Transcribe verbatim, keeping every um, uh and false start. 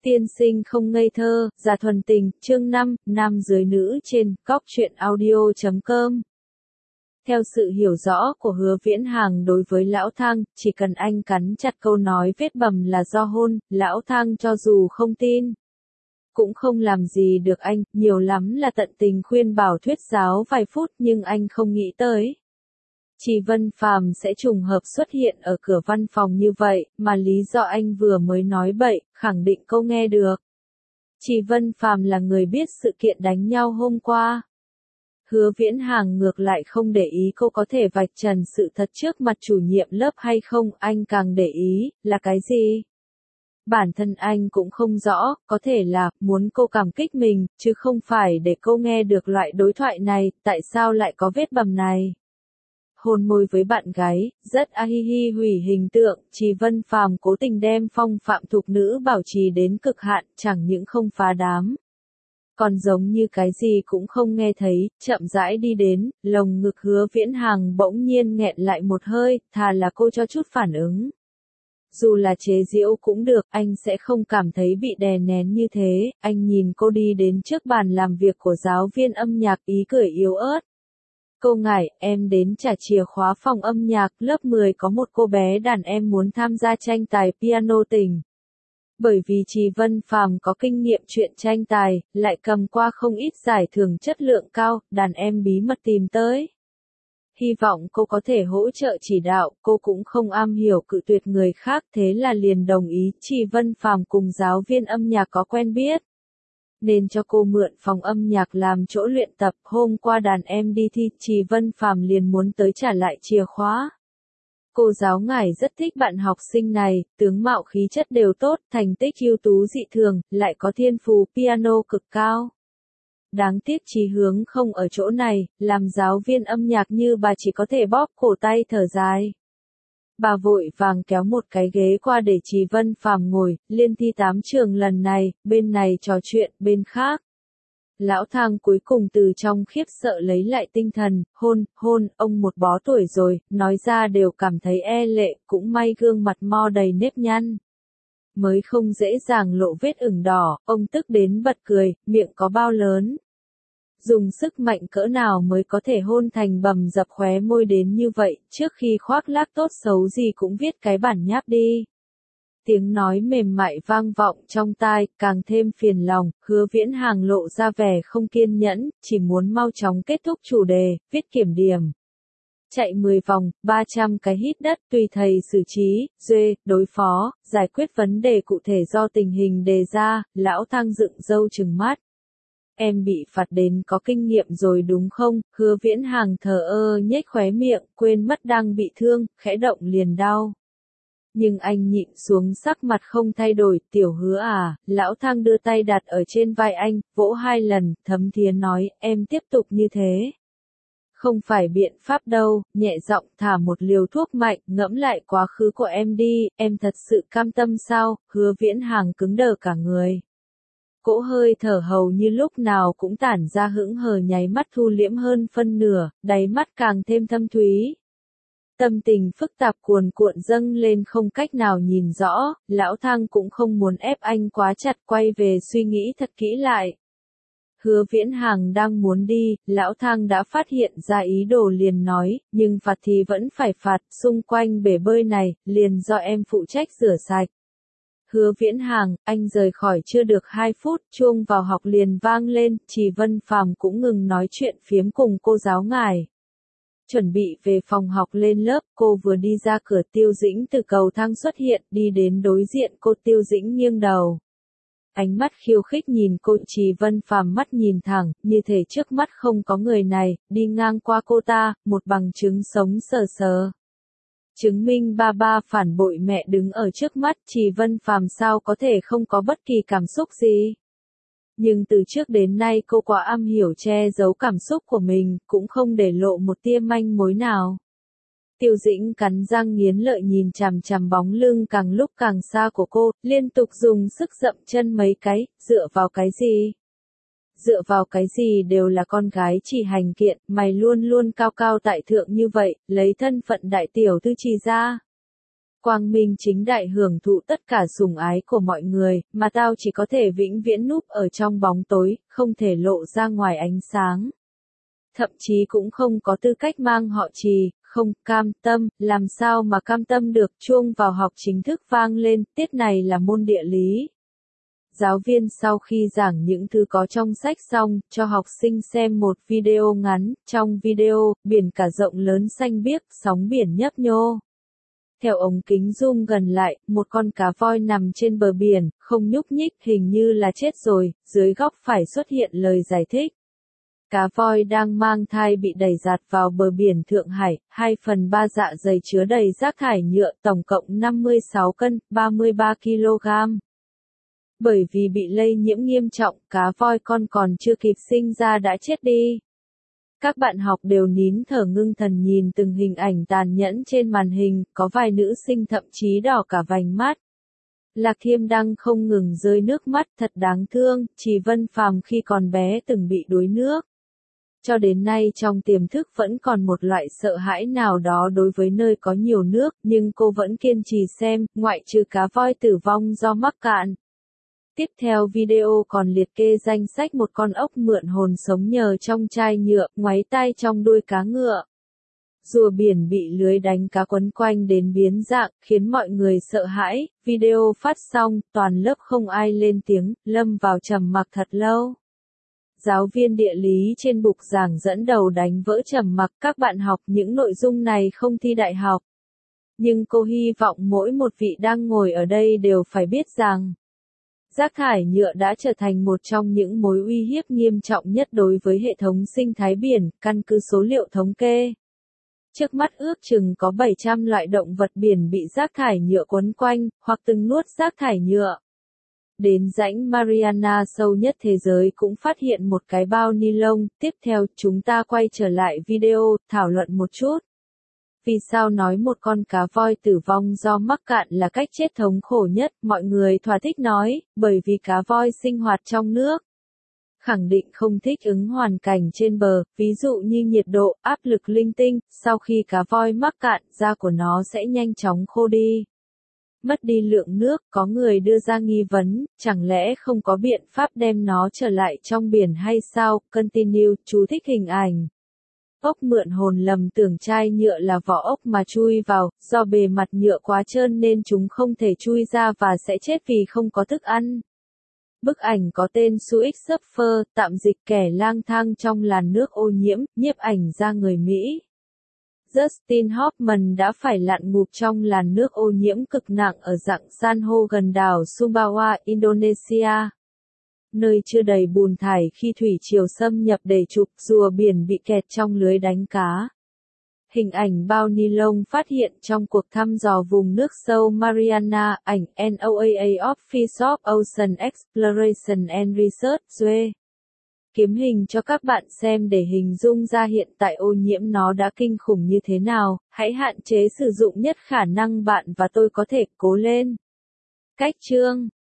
Tiên sinh không ngây thơ, già thuần tình, chương năm, nam dưới nữ trên, góc truyện audio chấm com. Theo sự hiểu rõ của Hứa Viễn Hàng đối với Lão Thang, chỉ cần anh cắn chặt câu nói vết bầm là do hôn, Lão Thang cho dù không tin, cũng không làm gì được anh, nhiều lắm là tận tình khuyên bảo thuyết giáo vài phút, nhưng anh không nghĩ tới Trì Vân Phàm sẽ trùng hợp xuất hiện ở cửa văn phòng như vậy, mà lý do anh vừa mới nói bậy, khẳng định cô nghe được. Trì Vân Phàm là người biết sự kiện đánh nhau hôm qua. Hứa Viễn Hàng ngược lại không để ý cô có thể vạch trần sự thật trước mặt chủ nhiệm lớp hay không, anh càng để ý, là cái gì? Bản thân anh cũng không rõ, có thể là, muốn cô cảm kích mình, chứ không phải để cô nghe được loại đối thoại này, tại sao lại có vết bầm này? Hôn môi với bạn gái, rất a hi hi hủy hình tượng, Trì Vân Phàm cố tình đem phong phạm thục nữ bảo trì đến cực hạn, chẳng những không phá đám, còn giống như cái gì cũng không nghe thấy, chậm rãi đi đến, lồng ngực Hứa Viễn Hàng bỗng nhiên nghẹn lại một hơi, thà là cô cho chút phản ứng. Dù là chế giễu cũng được, anh sẽ không cảm thấy bị đè nén như thế, anh nhìn cô đi đến trước bàn làm việc của giáo viên âm nhạc, ý cười yếu ớt. Cô ngại, em đến trả chìa khóa phòng âm nhạc, lớp mười có một cô bé đàn em muốn tham gia tranh tài piano tình. Bởi vì Trì Vân Phàm có kinh nghiệm chuyện tranh tài, lại cầm qua không ít giải thưởng chất lượng cao, đàn em bí mật tìm tới. Hy vọng cô có thể hỗ trợ chỉ đạo, cô cũng không am hiểu cự tuyệt người khác, thế là liền đồng ý. Trì Vân Phàm cùng giáo viên âm nhạc có quen biết, nên cho cô mượn phòng âm nhạc làm chỗ luyện tập. Hôm qua đàn em đi thi, Trì Vân Phàm liền muốn tới trả lại chìa khóa. Cô giáo ngài rất thích bạn học sinh này, tướng mạo khí chất đều tốt, thành tích ưu tú dị thường, lại có thiên phú piano cực cao. Đáng tiếc chí hướng không ở chỗ này, làm giáo viên âm nhạc như bà chỉ có thể bóp cổ tay thở dài. Bà vội vàng kéo một cái ghế qua để Trì Vân Phàm ngồi, liên thi tám trường lần này, bên này trò chuyện, bên khác. Lão Thang cuối cùng từ trong khiếp sợ lấy lại tinh thần, hôn, hôn, ông một bó tuổi rồi, nói ra đều cảm thấy e lệ, cũng may gương mặt mo đầy nếp nhăn. Mới không dễ dàng lộ vết ửng đỏ, ông tức đến bật cười, miệng có bao lớn. Dùng sức mạnh cỡ nào mới có thể hôn thành bầm dập khóe môi đến như vậy, trước khi khoác lác tốt xấu gì cũng viết cái bản nháp đi. Tiếng nói mềm mại vang vọng trong tai, càng thêm phiền lòng, Hứa Viễn Hàng lộ ra vẻ không kiên nhẫn, chỉ muốn mau chóng kết thúc chủ đề, viết kiểm điểm. Chạy mười vòng, ba trăm cái hít đất, tùy thầy xử trí, duê, đối phó, giải quyết vấn đề cụ thể do tình hình đề ra. Lão Thang dựng râu trừng mắt. Em bị phạt đến có kinh nghiệm rồi đúng không? Hứa Viễn Hàng thờ ơ nhếch khóe miệng, quên mất đang bị thương, khẽ động liền đau. Nhưng anh nhịn xuống, sắc mặt không thay đổi. Tiểu Hứa à, Lão Thang đưa tay đặt ở trên vai anh, vỗ hai lần, thấm thía nói, em tiếp tục như thế. Không phải biện pháp đâu, nhẹ giọng thả một liều thuốc mạnh, ngẫm lại quá khứ của em đi, em thật sự cam tâm sao? Hứa Viễn Hàng cứng đờ cả người. Cỗ hơi thở hầu như lúc nào cũng tản ra hững hờ, nháy mắt thu liễm hơn phân nửa, đáy mắt càng thêm thâm thúy. Tâm tình phức tạp cuồn cuộn dâng lên không cách nào nhìn rõ, Lão Thang cũng không muốn ép anh quá chặt, quay về suy nghĩ thật kỹ lại. Hứa Viễn Hàng đang muốn đi, Lão Thang đã phát hiện ra ý đồ liền nói, nhưng phạt thì vẫn phải phạt, xung quanh bể bơi này, liền do em phụ trách rửa sạch. Hứa Viễn Hàng, anh rời khỏi chưa được hai phút, chuông vào học liền vang lên, Trì Vân Phàm cũng ngừng nói chuyện phiếm cùng cô giáo ngài. Chuẩn bị về phòng học lên lớp, cô vừa đi ra cửa Tiêu Dĩnh từ cầu thang xuất hiện, đi đến đối diện cô. Tiêu Dĩnh nghiêng đầu. Ánh mắt khiêu khích nhìn cô. Trì Vân Phàm mắt nhìn thẳng, như thể trước mắt không có người này, đi ngang qua cô ta, một bằng chứng sống sờ sờ. Chứng minh ba ba phản bội mẹ đứng ở trước mắt, Trì Vân Phàm sao có thể không có bất kỳ cảm xúc gì. Nhưng từ trước đến nay cô quá am hiểu che giấu cảm xúc của mình, cũng không để lộ một tia manh mối nào. Tiêu Dĩnh cắn răng nghiến lợi nhìn chằm chằm bóng lưng càng lúc càng xa của cô, liên tục dùng sức dậm chân mấy cái, dựa vào cái gì? Dựa vào cái gì đều là con gái chỉ hành kiện, mày luôn luôn cao cao tại thượng như vậy, lấy thân phận đại tiểu thư Trì ra. quang minh chính đại hưởng thụ tất cả sủng ái của mọi người, mà tao chỉ có thể vĩnh viễn núp ở trong bóng tối, không thể lộ ra ngoài ánh sáng. Thậm chí cũng không có tư cách mang họ Trì, không cam tâm, làm sao mà cam tâm được. Chuông vào học chính thức vang lên, tiết này là môn địa lý. Giáo viên sau khi giảng những thứ có trong sách xong, cho học sinh xem một video ngắn, trong video, biển cả rộng lớn xanh biếc, sóng biển nhấp nhô. Theo ống kính zoom gần lại, một con cá voi nằm trên bờ biển, không nhúc nhích, hình như là chết rồi, dưới góc phải xuất hiện lời giải thích. Cá voi đang mang thai bị đẩy giạt vào bờ biển Thượng Hải, hai phần ba dạ dày chứa đầy rác thải nhựa, tổng cộng năm mươi sáu cân, ba mươi ba ki lô gam. Bởi vì bị lây nhiễm nghiêm trọng, cá voi con còn chưa kịp sinh ra đã chết đi. Các bạn học đều nín thở ngưng thần nhìn từng hình ảnh tàn nhẫn trên màn hình, có vài nữ sinh thậm chí đỏ cả vành mắt. Lạc Thiêm Đăng không ngừng rơi nước mắt, thật đáng thương, Trì Vân Phàm khi còn bé từng bị đuối nước. Cho đến nay trong tiềm thức vẫn còn một loại sợ hãi nào đó đối với nơi có nhiều nước, nhưng cô vẫn kiên trì xem, ngoại trừ cá voi tử vong do mắc cạn. Tiếp theo video còn liệt kê danh sách một con ốc mượn hồn sống nhờ trong chai nhựa, ngoáy tay trong đuôi cá ngựa. Rùa biển bị lưới đánh cá quấn quanh đến biến dạng, khiến mọi người sợ hãi. Video phát xong, toàn lớp không ai lên tiếng, lâm vào trầm mặc thật lâu. Giáo viên địa lý trên bục giảng dẫn đầu đánh vỡ trầm mặc, các bạn học những nội dung này không thi đại học. Nhưng cô hy vọng mỗi một vị đang ngồi ở đây đều phải biết rằng, rác thải nhựa đã trở thành một trong những mối uy hiếp nghiêm trọng nhất đối với hệ thống sinh thái biển, căn cứ số liệu thống kê. Trước mắt ước chừng có bảy trăm loại động vật biển bị rác thải nhựa quấn quanh, hoặc từng nuốt rác thải nhựa. Đến rãnh Mariana sâu nhất thế giới cũng phát hiện một cái bao ni lông. Tiếp theo, chúng ta quay trở lại video, thảo luận một chút. Vì sao nói một con cá voi tử vong do mắc cạn là cách chết thống khổ nhất? Mọi người thỏa thích nói, bởi vì cá voi sinh hoạt trong nước. Khẳng định không thích ứng hoàn cảnh trên bờ, ví dụ như nhiệt độ, áp lực linh tinh, sau khi cá voi mắc cạn, da của nó sẽ nhanh chóng khô đi. Mất đi lượng nước, có người đưa ra nghi vấn, chẳng lẽ không có biện pháp đem nó trở lại trong biển hay sao? Continue, chú thích hình ảnh. Ốc mượn hồn lầm tưởng chai nhựa là vỏ ốc mà chui vào, do bề mặt nhựa quá trơn nên chúng không thể chui ra và sẽ chết vì không có thức ăn. Bức ảnh có tên Suix Surfer, tạm dịch kẻ lang thang trong làn nước ô nhiễm, nhiếp ảnh ra người Mỹ. Dustin Hoffman đã phải lặn ngụp trong làn nước ô nhiễm cực nặng ở rặng san hô gần đảo Sumbawa, Indonesia. Nơi chưa đầy bùn thải khi thủy triều xâm nhập để chụp, rùa biển bị kẹt trong lưới đánh cá. Hình ảnh bao ni lông phát hiện trong cuộc thăm dò vùng nước sâu Mariana, ảnh N O A A Office of Ocean Exploration and Research, U A E. Kiếm hình cho các bạn xem để hình dung ra hiện tại ô nhiễm nó đã kinh khủng như thế nào, hãy hạn chế sử dụng nhất khả năng bạn và tôi có thể, cố lên. Cách chương